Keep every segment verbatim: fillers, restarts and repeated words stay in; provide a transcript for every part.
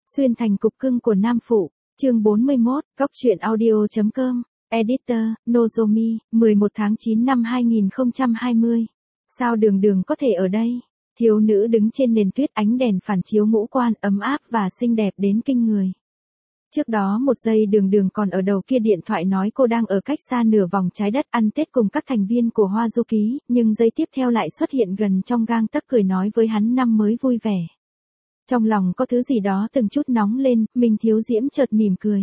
Xuyên thành cục cưng của nam phụ, chương bốn mươi mốt, góc truyện audio chấm com, editor, Nozomi, mười một tháng chín năm hai nghìn không trăm hai mươi. Sao đường đường có thể ở đây? Thiếu nữ đứng trên nền tuyết, ánh đèn phản chiếu ngũ quan ấm áp và xinh đẹp đến kinh người. Trước đó một giây đường đường còn ở đầu kia điện thoại nói cô đang ở cách xa nửa vòng trái đất ăn Tết cùng các thành viên của Hoa Du Ký, nhưng giây tiếp theo lại xuất hiện gần trong gang tấc cười nói với hắn năm mới vui vẻ. Trong lòng có thứ gì đó từng chút nóng lên, Minh Thiếu Diễm chợt mỉm cười.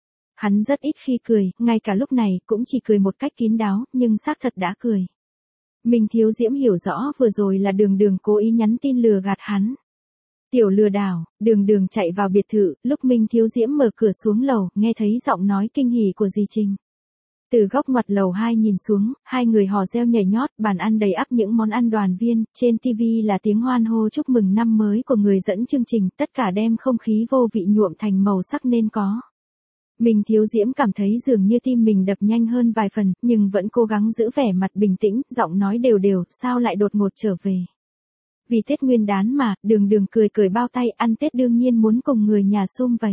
Hắn rất ít khi cười, ngay cả lúc này cũng chỉ cười một cách kín đáo, nhưng xác thật đã cười. Minh Thiếu Diễm hiểu rõ vừa rồi là đường đường cố ý nhắn tin lừa gạt hắn. Tiểu lừa đảo, đường đường chạy vào biệt thự, lúc Minh Thiếu Diễm mở cửa xuống lầu, nghe thấy giọng nói kinh hỉ của dì Trình. Từ góc ngoặt lầu hai nhìn xuống, hai người hò reo nhảy nhót, bàn ăn đầy ắp những món ăn đoàn viên, trên tivi là tiếng hoan hô chúc mừng năm mới của người dẫn chương trình, tất cả đem không khí vô vị nhuộm thành màu sắc nên có. Minh Thiếu Diễm cảm thấy dường như tim mình đập nhanh hơn vài phần, nhưng vẫn cố gắng giữ vẻ mặt bình tĩnh, giọng nói đều đều, sao lại đột ngột trở về. Vì Tết Nguyên Đán mà, đường đường cười cười bao tay, ăn Tết đương nhiên muốn cùng người nhà sum vầy.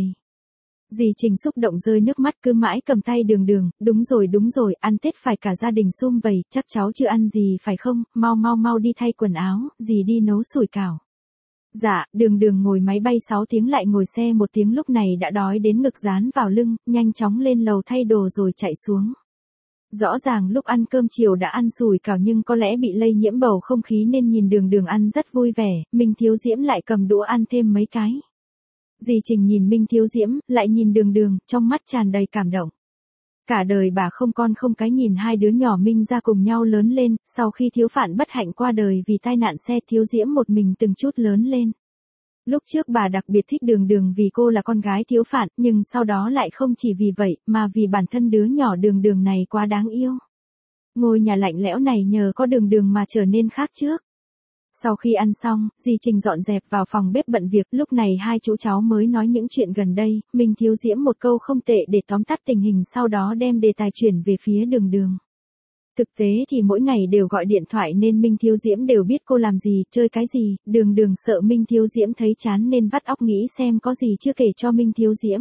Dì Trình xúc động rơi nước mắt cứ mãi cầm tay đường đường, đúng rồi đúng rồi, ăn Tết phải cả gia đình sum vầy, chắc cháu chưa ăn gì phải không, mau mau mau đi thay quần áo, dì đi nấu sủi cảo. Dạ, đường đường ngồi máy bay sáu tiếng lại ngồi xe một tiếng lúc này đã đói đến ngực dán vào lưng, nhanh chóng lên lầu thay đồ rồi chạy xuống. Rõ ràng lúc ăn cơm chiều đã ăn sủi cảo nhưng có lẽ bị lây nhiễm bầu không khí nên nhìn đường đường ăn rất vui vẻ, Minh Thiếu Diễm lại cầm đũa ăn thêm mấy cái. Dì Trình nhìn Minh Thiếu Diễm, lại nhìn đường đường, trong mắt tràn đầy cảm động. Cả đời bà không con không cái nhìn hai đứa nhỏ Minh ra cùng nhau lớn lên, sau khi Thiếu Phạn bất hạnh qua đời vì tai nạn xe, Thiếu Diễm một mình từng chút lớn lên. Lúc trước bà đặc biệt thích đường đường vì cô là con gái Thiếu Phạn, nhưng sau đó lại không chỉ vì vậy, mà vì bản thân đứa nhỏ đường đường này quá đáng yêu. Ngôi nhà lạnh lẽo này nhờ có đường đường mà trở nên khác trước. Sau khi ăn xong, dì Trình dọn dẹp vào phòng bếp bận việc, lúc này hai chú cháu mới nói những chuyện gần đây, Minh Thiếu Diễm một câu không tệ để tóm tắt tình hình, sau đó đem đề tài chuyển về phía đường đường. Thực tế thì mỗi ngày đều gọi điện thoại nên Minh Thiếu Diễm đều biết cô làm gì, chơi cái gì, đường đường sợ Minh Thiếu Diễm thấy chán nên vắt óc nghĩ xem có gì chưa kể cho Minh Thiếu Diễm.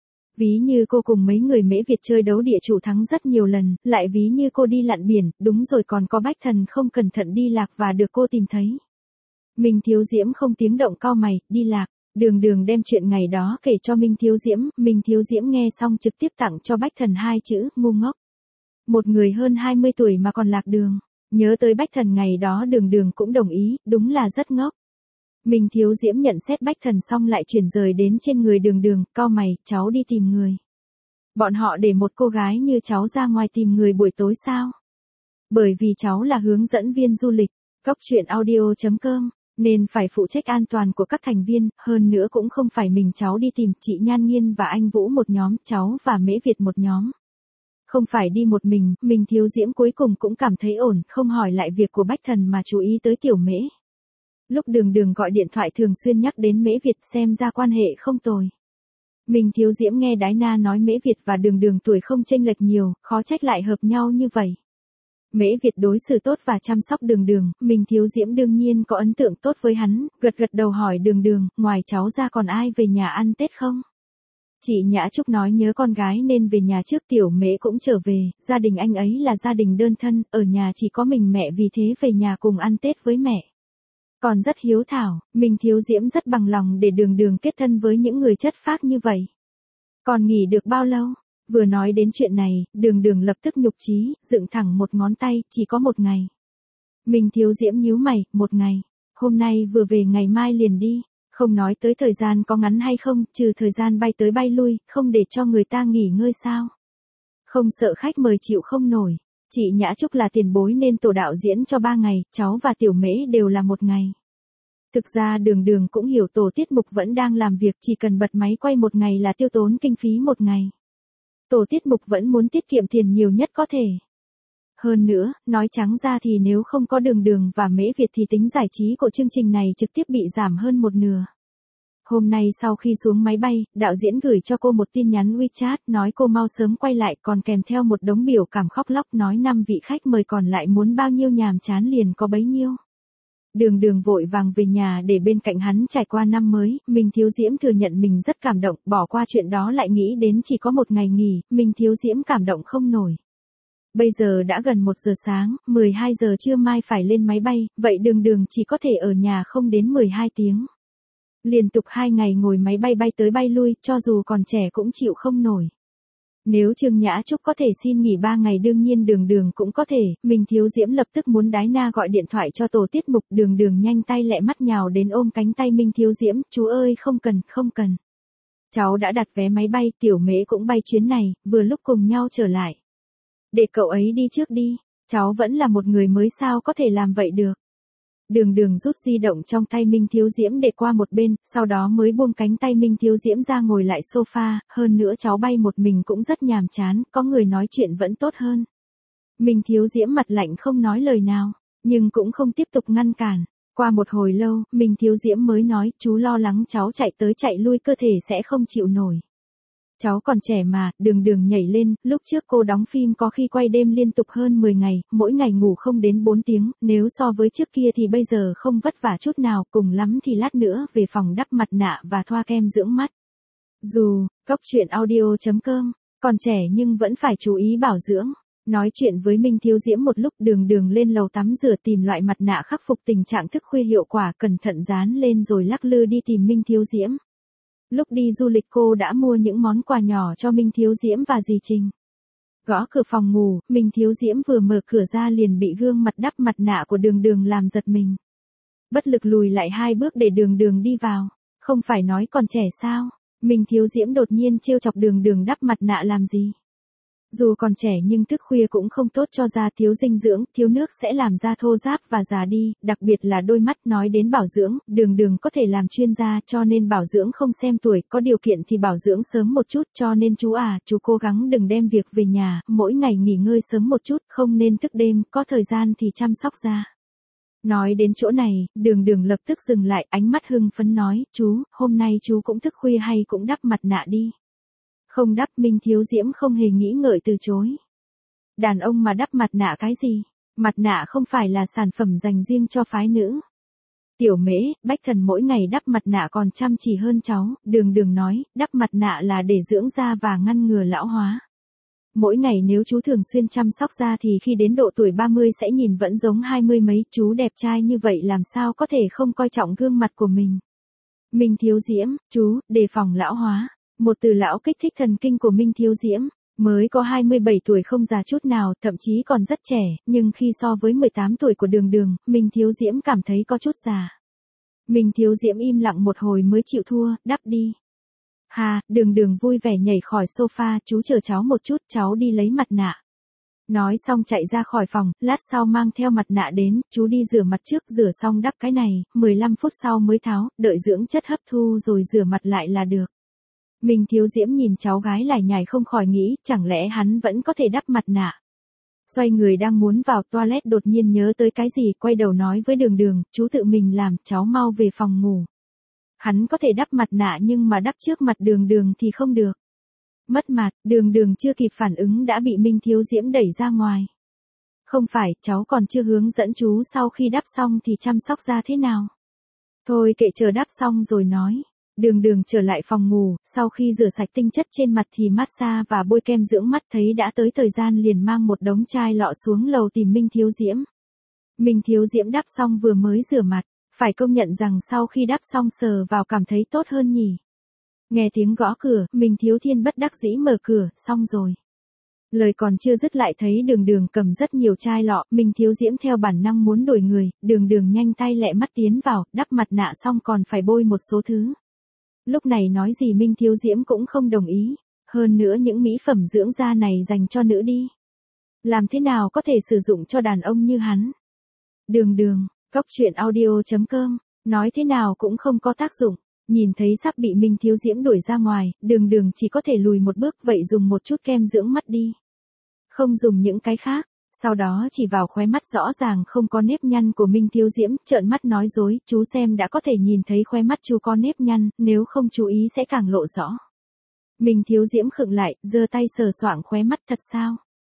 Ví như cô cùng mấy người Mễ Việt chơi đấu địa chủ thắng rất nhiều lần, lại ví như cô đi lặn biển, đúng rồi còn có Bách Thần không cẩn thận đi lạc và được cô tìm thấy. Minh Thiếu Diễm không tiếng động cau mày, đi lạc, đường đường đem chuyện ngày đó kể cho Minh Thiếu Diễm, Minh Thiếu Diễm nghe xong trực tiếp tặng cho Bách Thần hai chữ, ngu ngốc. Một người hơn hai mươi tuổi mà còn lạc đường, nhớ tới Bách Thần ngày đó đường đường cũng đồng ý, đúng là rất ngốc. Minh Thiếu Diễm nhận xét Bách Thần xong lại chuyển rời đến trên người đường đường, cau mày, cháu đi tìm người. Bọn họ để một cô gái như cháu ra ngoài tìm người buổi tối sao? Bởi vì cháu là hướng dẫn viên du lịch, góc truyện audio chấm com, nên phải phụ trách an toàn của các thành viên, hơn nữa cũng không phải mình cháu đi tìm, chị Nhan Nghiên và anh Vũ một nhóm, cháu và Mễ Việt một nhóm. Không phải đi một mình, Minh Thiếu Diễm cuối cùng cũng cảm thấy ổn, không hỏi lại việc của Bách Thần mà chú ý tới Tiểu Mễ. Lúc đường đường gọi điện thoại thường xuyên nhắc đến Mễ Việt xem ra quan hệ không tồi. Minh Thiếu Diễm nghe Đái Na nói Mễ Việt và đường đường tuổi không chênh lệch nhiều, khó trách lại hợp nhau như vậy. Mễ Việt đối xử tốt và chăm sóc đường đường, Minh Thiếu Diễm đương nhiên có ấn tượng tốt với hắn, gật gật đầu hỏi đường đường, ngoài cháu ra còn ai về nhà ăn Tết không? Chị Nhã Trúc nói nhớ con gái nên về nhà trước, Tiểu Mễ cũng trở về, gia đình anh ấy là gia đình đơn thân, ở nhà chỉ có mình mẹ vì thế về nhà cùng ăn Tết với mẹ. Còn rất hiếu thảo, Minh Thiếu Diễm rất bằng lòng để đường đường kết thân với những người chất phác như vậy. Còn nghỉ được bao lâu? Vừa nói đến chuyện này, đường đường lập tức nhục chí, dựng thẳng một ngón tay, chỉ có một ngày. Minh Thiếu Diễm nhíu mày, một ngày. Hôm nay vừa về ngày mai liền đi. Không nói tới thời gian có ngắn hay không, trừ thời gian bay tới bay lui, không để cho người ta nghỉ ngơi sao? Không sợ khách mời chịu không nổi. Chị Nhã Trúc là tiền bối nên tổ đạo diễn cho ba ngày, cháu và Tiểu Mễ đều là một ngày. Thực ra đường đường cũng hiểu tổ tiết mục vẫn đang làm việc, chỉ cần bật máy quay một ngày là tiêu tốn kinh phí một ngày. Tổ tiết mục vẫn muốn tiết kiệm tiền nhiều nhất có thể. Hơn nữa, nói trắng ra thì nếu không có đường đường và Mễ Việt thì tính giải trí của chương trình này trực tiếp bị giảm hơn một nửa. Hôm nay sau khi xuống máy bay, đạo diễn gửi cho cô một tin nhắn WeChat nói cô mau sớm quay lại, còn kèm theo một đống biểu cảm khóc lóc nói năm vị khách mời còn lại muốn bao nhiêu nhàm chán liền có bấy nhiêu. Đường Đường vội vàng về nhà để bên cạnh hắn trải qua năm mới, Minh Thiếu Diễm thừa nhận mình rất cảm động, bỏ qua chuyện đó lại nghĩ đến chỉ có một ngày nghỉ, Minh Thiếu Diễm cảm động không nổi. Bây giờ đã gần một giờ sáng, mười hai giờ trưa mai phải lên máy bay, vậy Đường Đường chỉ có thể ở nhà không đến mười hai tiếng. Liên tục hai ngày ngồi máy bay bay tới bay lui, cho dù còn trẻ cũng chịu không nổi. Nếu Trương Nhã Trúc có thể xin nghỉ ba ngày đương nhiên Đường Đường cũng có thể, Minh Thiếu Diễm lập tức muốn đái na gọi điện thoại cho tổ tiết mục, Đường Đường nhanh tay lẹ mắt nhào đến ôm cánh tay Minh Thiếu Diễm, chú ơi không cần, không cần. Cháu đã đặt vé máy bay, Tiểu Mễ cũng bay chuyến này, vừa lúc cùng nhau trở lại. Để cậu ấy đi trước đi, cháu vẫn là một người mới sao có thể làm vậy được. Đường Đường rút di động trong tay Minh Thiếu Diễm để qua một bên, sau đó mới buông cánh tay Minh Thiếu Diễm ra ngồi lại sofa, hơn nữa cháu bay một mình cũng rất nhàm chán, có người nói chuyện vẫn tốt hơn. Minh Thiếu Diễm mặt lạnh không nói lời nào, nhưng cũng không tiếp tục ngăn cản. Qua một hồi lâu, Minh Thiếu Diễm mới nói, chú lo lắng cháu chạy tới chạy lui cơ thể sẽ không chịu nổi. Cháu còn trẻ mà, Đường Đường nhảy lên, lúc trước cô đóng phim có khi quay đêm liên tục hơn mười ngày, mỗi ngày ngủ không đến bốn tiếng, nếu so với trước kia thì bây giờ không vất vả chút nào, cùng lắm thì lát nữa về phòng đắp mặt nạ và thoa kem dưỡng mắt. Dù, cốc truyện audio chấm com, còn trẻ nhưng vẫn phải chú ý bảo dưỡng. Nói chuyện với Minh Thiếu Diễm một lúc, Đường Đường lên lầu tắm rửa tìm loại mặt nạ khắc phục tình trạng thức khuya hiệu quả, cẩn thận dán lên rồi lắc lư đi tìm Minh Thiếu Diễm. Lúc đi du lịch cô đã mua những món quà nhỏ cho Minh Thiếu Diễm và dì Trình. Gõ cửa phòng ngủ, Minh Thiếu Diễm vừa mở cửa ra liền bị gương mặt đắp mặt nạ của Đường Đường làm giật mình. Bất lực lùi lại hai bước để Đường Đường đi vào. Không phải nói còn trẻ sao? Minh Thiếu Diễm đột nhiên trêu chọc Đường Đường đắp mặt nạ làm gì? Dù còn trẻ nhưng thức khuya cũng không tốt cho da, thiếu dinh dưỡng, thiếu nước sẽ làm da thô ráp và già đi, đặc biệt là đôi mắt. Nói đến bảo dưỡng, Đường Đường có thể làm chuyên gia cho nên bảo dưỡng không xem tuổi, có điều kiện thì bảo dưỡng sớm một chút, cho nên chú à, chú cố gắng đừng đem việc về nhà, mỗi ngày nghỉ ngơi sớm một chút, không nên thức đêm, có thời gian thì chăm sóc da. Nói đến chỗ này, Đường Đường lập tức dừng lại, ánh mắt hưng phấn nói, chú, hôm nay chú cũng thức khuya hay cũng đắp mặt nạ đi. Không đắp, Minh Thiếu Diễm không hề nghĩ ngợi từ chối. Đàn ông mà đắp mặt nạ cái gì? Mặt nạ không phải là sản phẩm dành riêng cho phái nữ. Tiểu Mễ, Bách Thần mỗi ngày đắp mặt nạ còn chăm chỉ hơn cháu, Đường Đường nói, đắp mặt nạ là để dưỡng da và ngăn ngừa lão hóa. Mỗi ngày nếu chú thường xuyên chăm sóc da thì khi đến độ tuổi ba mươi sẽ nhìn vẫn giống hai mươi mấy, chú đẹp trai như vậy làm sao có thể không coi trọng gương mặt của mình. Minh Thiếu Diễm, chú, đề phòng lão hóa. Một từ lão kích thích thần kinh của Minh Thiếu Diễm, mới có hai mươi bảy tuổi không già chút nào, thậm chí còn rất trẻ, nhưng khi so với mười tám tuổi của Đường Đường, Minh Thiếu Diễm cảm thấy có chút già. Minh Thiếu Diễm im lặng một hồi mới chịu thua, đắp đi. Hà, Đường Đường vui vẻ nhảy khỏi sofa, chú chờ cháu một chút, cháu đi lấy mặt nạ. Nói xong chạy ra khỏi phòng, lát sau mang theo mặt nạ đến, chú đi rửa mặt trước, rửa xong đắp cái này, mười lăm phút sau mới tháo, đợi dưỡng chất hấp thu rồi rửa mặt lại là được. Minh Thiếu Diễm nhìn cháu gái lải nhải không khỏi nghĩ, chẳng lẽ hắn vẫn có thể đắp mặt nạ. Xoay người đang muốn vào toilet đột nhiên nhớ tới cái gì, quay đầu nói với Đường Đường, chú tự mình làm, cháu mau về phòng ngủ. Hắn có thể đắp mặt nạ nhưng mà đắp trước mặt Đường Đường thì không được. Mất mặt, Đường Đường chưa kịp phản ứng đã bị Minh Thiếu Diễm đẩy ra ngoài. Không phải, cháu còn chưa hướng dẫn chú sau khi đắp xong thì chăm sóc da thế nào. Thôi kệ chờ đắp xong rồi nói. Đường Đường trở lại phòng ngủ, sau khi rửa sạch tinh chất trên mặt thì massage và bôi kem dưỡng mắt, thấy đã tới thời gian liền mang một đống chai lọ xuống lầu tìm Minh Thiếu Diễm. Minh Thiếu Diễm đắp xong vừa mới rửa mặt, phải công nhận rằng sau khi đắp xong sờ vào cảm thấy tốt hơn nhỉ. Nghe tiếng gõ cửa, Minh Thiếu Thiên bất đắc dĩ mở cửa, xong rồi. Lời còn chưa dứt lại thấy Đường Đường cầm rất nhiều chai lọ, Minh Thiếu Diễm theo bản năng muốn đuổi người, Đường Đường nhanh tay lẹ mắt tiến vào, đắp mặt nạ xong còn phải bôi một số thứ. Lúc này nói gì Minh Thiếu Diễm cũng không đồng ý, hơn nữa những mỹ phẩm dưỡng da này dành cho nữ đi. Làm thế nào có thể sử dụng cho đàn ông như hắn? Đường Đường, cốc truyện audio chấm com, nói thế nào cũng không có tác dụng. Nhìn thấy sắp bị Minh Thiếu Diễm đuổi ra ngoài, Đường Đường chỉ có thể lùi một bước, vậy dùng một chút kem dưỡng mắt đi. Không dùng những cái khác. Sau đó chỉ vào khóe mắt rõ ràng không có nếp nhăn của Minh Thiếu Diễm, trợn mắt nói dối, chú xem đã có thể nhìn thấy khóe mắt chú có nếp nhăn, nếu không chú ý sẽ càng lộ rõ. Minh Thiếu Diễm khựng lại, giơ tay sờ soạng khóe mắt, thật sao?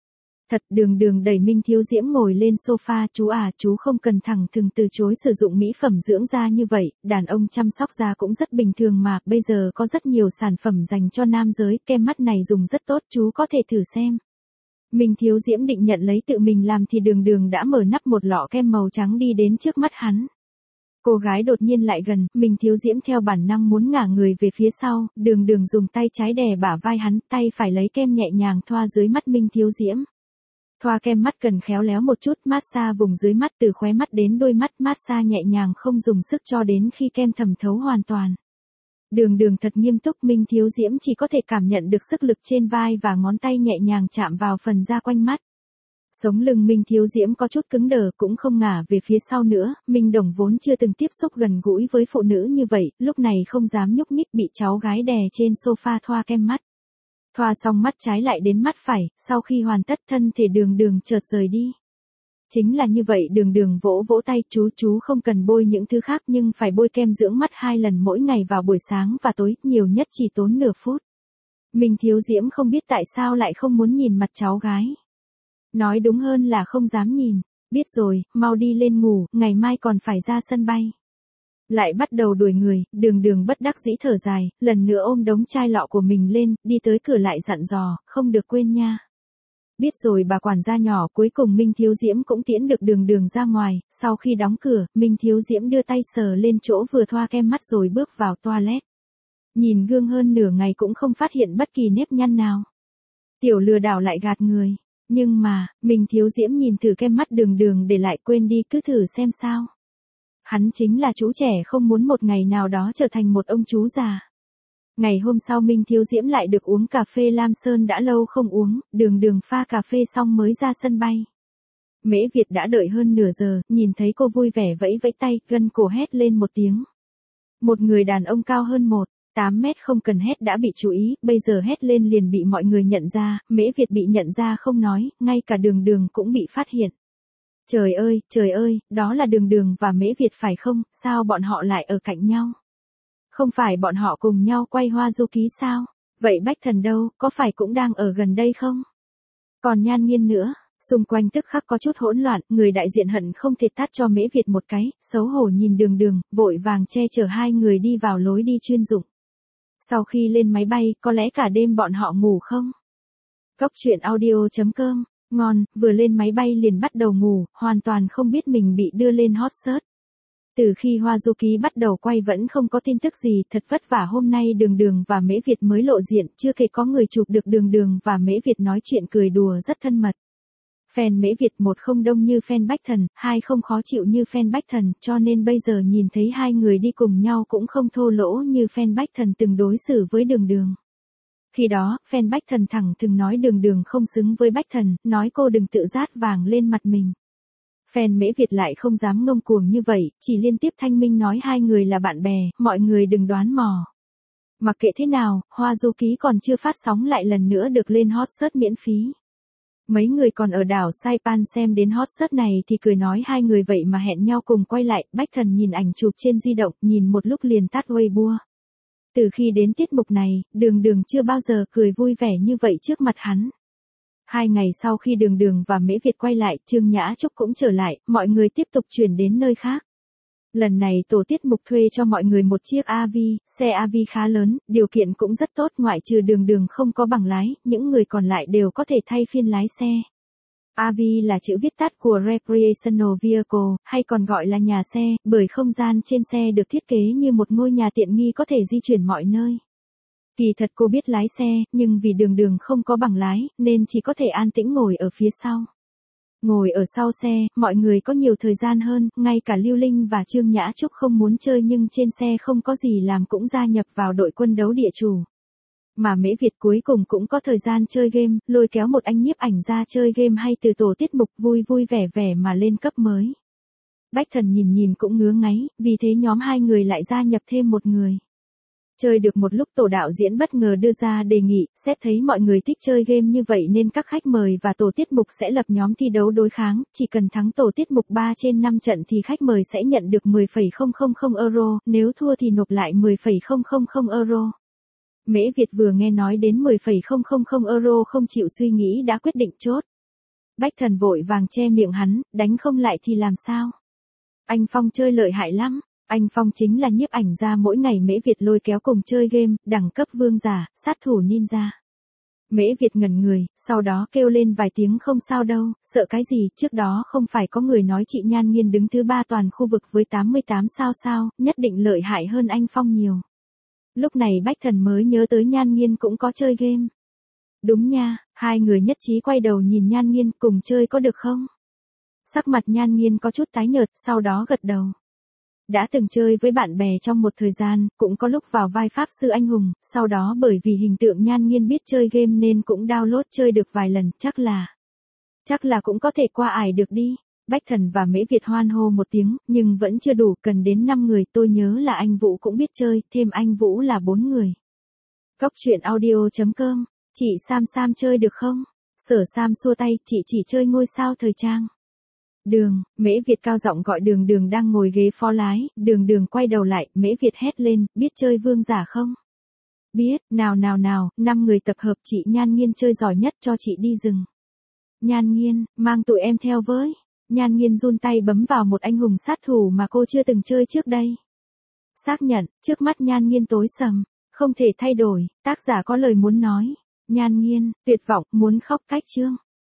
Thật, Đường Đường đẩy Minh Thiếu Diễm ngồi lên sofa, chú à, chú không cần thẳng thừng từ chối sử dụng mỹ phẩm dưỡng da như vậy, đàn ông chăm sóc da cũng rất bình thường mà, bây giờ có rất nhiều sản phẩm dành cho nam giới, kem mắt này dùng rất tốt, chú có thể thử xem. Minh Thiếu Diễm định nhận lấy tự mình làm thì Đường Đường đã mở nắp một lọ kem màu trắng đi đến trước mắt hắn. Cô gái đột nhiên lại gần, Minh Thiếu Diễm theo bản năng muốn ngả người về phía sau, Đường Đường dùng tay trái đè bả vai hắn, tay phải lấy kem nhẹ nhàng thoa dưới mắt Minh Thiếu Diễm. Thoa kem mắt cần khéo léo một chút, massage vùng dưới mắt từ khóe mắt đến đôi mắt, massage nhẹ nhàng không dùng sức cho đến khi kem thẩm thấu hoàn toàn. Đường Đường thật nghiêm túc, Minh Thiếu Diễm chỉ có thể cảm nhận được sức lực trên vai và ngón tay nhẹ nhàng chạm vào phần da quanh mắt. Sống lưng Minh Thiếu Diễm có chút cứng đờ, cũng không ngả về phía sau nữa, Minh Đồng vốn chưa từng tiếp xúc gần gũi với phụ nữ như vậy, lúc này không dám nhúc nhích, bị cháu gái đè trên sofa thoa kem mắt. Thoa xong mắt trái lại đến mắt phải, sau khi hoàn tất thân thể Đường Đường chợt rời đi. Chính là như vậy, Đường Đường vỗ vỗ tay, chú chú không cần bôi những thứ khác nhưng phải bôi kem dưỡng mắt hai lần mỗi ngày vào buổi sáng và tối, nhiều nhất chỉ tốn nửa phút. Minh Thiếu Diễm không biết tại sao lại không muốn nhìn mặt cháu gái. Nói đúng hơn là không dám nhìn, biết rồi, mau đi lên ngủ, ngày mai còn phải ra sân bay. Lại bắt đầu đuổi người, Đường Đường bất đắc dĩ thở dài, lần nữa ôm đống chai lọ của mình lên, đi tới cửa lại dặn dò, không được quên nha. Biết rồi bà quản gia nhỏ. Cuối cùng Minh Thiếu Diễm cũng tiễn được Đường Đường ra ngoài, sau khi đóng cửa, Minh Thiếu Diễm đưa tay sờ lên chỗ vừa thoa kem mắt rồi bước vào toilet. Nhìn gương hơn nửa ngày cũng không phát hiện bất kỳ nếp nhăn nào. Tiểu lừa đảo lại gạt người. Nhưng mà, Minh Thiếu Diễm nhìn thử kem mắt Đường Đường để lại quên đi, cứ thử xem sao. Hắn chính là chú trẻ không muốn một ngày nào đó trở thành một ông chú già. Ngày hôm sau Minh Thiếu Diễm lại được uống cà phê Lam Sơn đã lâu không uống, Đường Đường pha cà phê xong mới ra sân bay. Mễ Việt đã đợi hơn nửa giờ, nhìn thấy cô vui vẻ vẫy vẫy tay, gân cổ hét lên một tiếng. Một người đàn ông cao hơn một tám mét không cần hét đã bị chú ý, bây giờ hét lên liền bị mọi người nhận ra, Mễ Việt bị nhận ra không nói, ngay cả Đường Đường cũng bị phát hiện. Trời ơi, trời ơi, đó là Đường Đường và Mễ Việt phải không, sao bọn họ lại ở cạnh nhau? Không phải bọn họ cùng nhau quay Hoa Du Ký sao? Vậy Bách Thần đâu, có phải cũng đang ở gần đây không? Còn Nhan Nghiên nữa, xung quanh tức khắc có chút hỗn loạn, người đại diện hận không thể tát cho Mễ Việt một cái, xấu hổ nhìn Đường Đường, vội vàng che chở hai người đi vào lối đi chuyên dụng. Sau khi lên máy bay, có lẽ cả đêm bọn họ ngủ không? Cốc truyện audio chấm com, ngon, vừa lên máy bay liền bắt đầu ngủ, hoàn toàn không biết mình bị đưa lên hot search. Từ khi Hoa Du Ký bắt đầu quay vẫn không có tin tức gì, thật vất vả hôm nay Đường Đường và Mễ Việt mới lộ diện, chưa kể có người chụp được Đường Đường và Mễ Việt nói chuyện cười đùa rất thân mật. Fan Mễ Việt một không đông như fan Bách Thần, hai không khó chịu như fan Bách Thần, cho nên bây giờ nhìn thấy hai người đi cùng nhau cũng không thô lỗ như fan Bách Thần từng đối xử với Đường Đường. Khi đó, fan Bách Thần thẳng thừng nói Đường Đường không xứng với Bách Thần, nói cô đừng tự rát vàng lên mặt mình. Fan Mễ Việt lại không dám ngông cuồng như vậy, chỉ liên tiếp thanh minh nói hai người là bạn bè, mọi người đừng đoán mò. Mặc kệ thế nào, Hoa Du Ký còn chưa phát sóng lại lần nữa được lên hot search miễn phí. Mấy người còn ở đảo Saipan xem đến hot search này thì cười nói hai người vậy mà hẹn nhau cùng quay lại, Bách Thần nhìn ảnh chụp trên di động, nhìn một lúc liền tắt Weibo. Từ khi đến tiết mục này, Đường Đường chưa bao giờ cười vui vẻ như vậy trước mặt hắn. Hai ngày sau khi Đường Đường và Mễ Việt quay lại, Trương Nhã Trúc cũng trở lại, mọi người tiếp tục chuyển đến nơi khác. Lần này tổ tiết mục thuê cho mọi người một chiếc a vê, xe a vê khá lớn, điều kiện cũng rất tốt, ngoại trừ Đường Đường không có bằng lái, những người còn lại đều có thể thay phiên lái xe. a vê là chữ viết tắt của Recreational Vehicle, hay còn gọi là nhà xe, bởi không gian trên xe được thiết kế như một ngôi nhà tiện nghi có thể di chuyển mọi nơi. Kỳ thật cô biết lái xe, nhưng vì Đường Đường không có bằng lái, nên chỉ có thể an tĩnh ngồi ở phía sau. Ngồi ở sau xe, mọi người có nhiều thời gian hơn, ngay cả Lưu Linh và Trương Nhã Trúc không muốn chơi nhưng trên xe không có gì làm cũng gia nhập vào đội quân đấu địa chủ. Mà Mễ Việt cuối cùng cũng có thời gian chơi game, lôi kéo một anh nhiếp ảnh ra chơi game hay từ tổ tiết mục vui vui vẻ vẻ mà lên cấp mới. Bách Thần nhìn nhìn cũng ngứa ngáy, vì thế nhóm hai người lại gia nhập thêm một người. Chơi được một lúc tổ đạo diễn bất ngờ đưa ra đề nghị, xét thấy mọi người thích chơi game như vậy nên các khách mời và tổ tiết mục sẽ lập nhóm thi đấu đối kháng, chỉ cần thắng tổ tiết mục ba trên năm trận thì khách mời sẽ nhận được mười phẩy không không không euro, nếu thua thì nộp lại mười phẩy không không không euro. Mễ Việt vừa nghe nói đến mười phẩy không không không euro không chịu suy nghĩ đã quyết định chốt. Bách Thần vội vàng che miệng hắn, đánh không lại thì làm sao? Anh Phong chơi lợi hại lắm. Anh Phong chính là nhiếp ảnh gia mỗi ngày Mễ Việt lôi kéo cùng chơi game, đẳng cấp vương giả, sát thủ ninja. Mễ Việt ngẩn người, sau đó kêu lên vài tiếng không sao đâu, sợ cái gì, trước đó không phải có người nói chị Nhan Nghiên đứng thứ ba toàn khu vực với tám mươi tám sao sao, nhất định lợi hại hơn anh Phong nhiều. Lúc này Bách Thần mới nhớ tới Nhan Nghiên cũng có chơi game. Đúng nha, hai người nhất trí quay đầu nhìn Nhan Nghiên cùng chơi có được không? Sắc mặt Nhan Nghiên có chút tái nhợt, sau đó gật đầu. Đã từng chơi với bạn bè trong một thời gian, cũng có lúc vào vai pháp sư anh hùng, sau đó bởi vì hình tượng Nhan Nghiên biết chơi game nên cũng download chơi được vài lần, chắc là... Chắc là cũng có thể qua ải được đi. Bách Thần và Mễ Việt hoan hô một tiếng, nhưng vẫn chưa đủ, cần đến năm người, tôi nhớ là anh Vũ cũng biết chơi, thêm anh Vũ là bốn người. Cóc truyện audio chấm com, chị Sam Sam chơi được không? Sở Sam xua tay, chị chỉ chơi ngôi sao thời trang. Đường, Mễ Việt cao giọng gọi Đường Đường đang ngồi ghế phó lái, Đường Đường quay đầu lại, Mễ Việt hét lên, biết chơi vương giả không? Biết, nào nào nào, năm người tập hợp, chị Nhan Nghiên chơi giỏi nhất, cho chị đi rừng. Nhan Nghiên, mang tụi em theo với. Nhan Nghiên run tay bấm vào một anh hùng sát thủ mà cô chưa từng chơi trước đây. Xác nhận, trước mắt Nhan Nghiên tối sầm, không thể thay đổi, tác giả có lời muốn nói. Nhan Nghiên, tuyệt vọng, muốn khóc cách chương.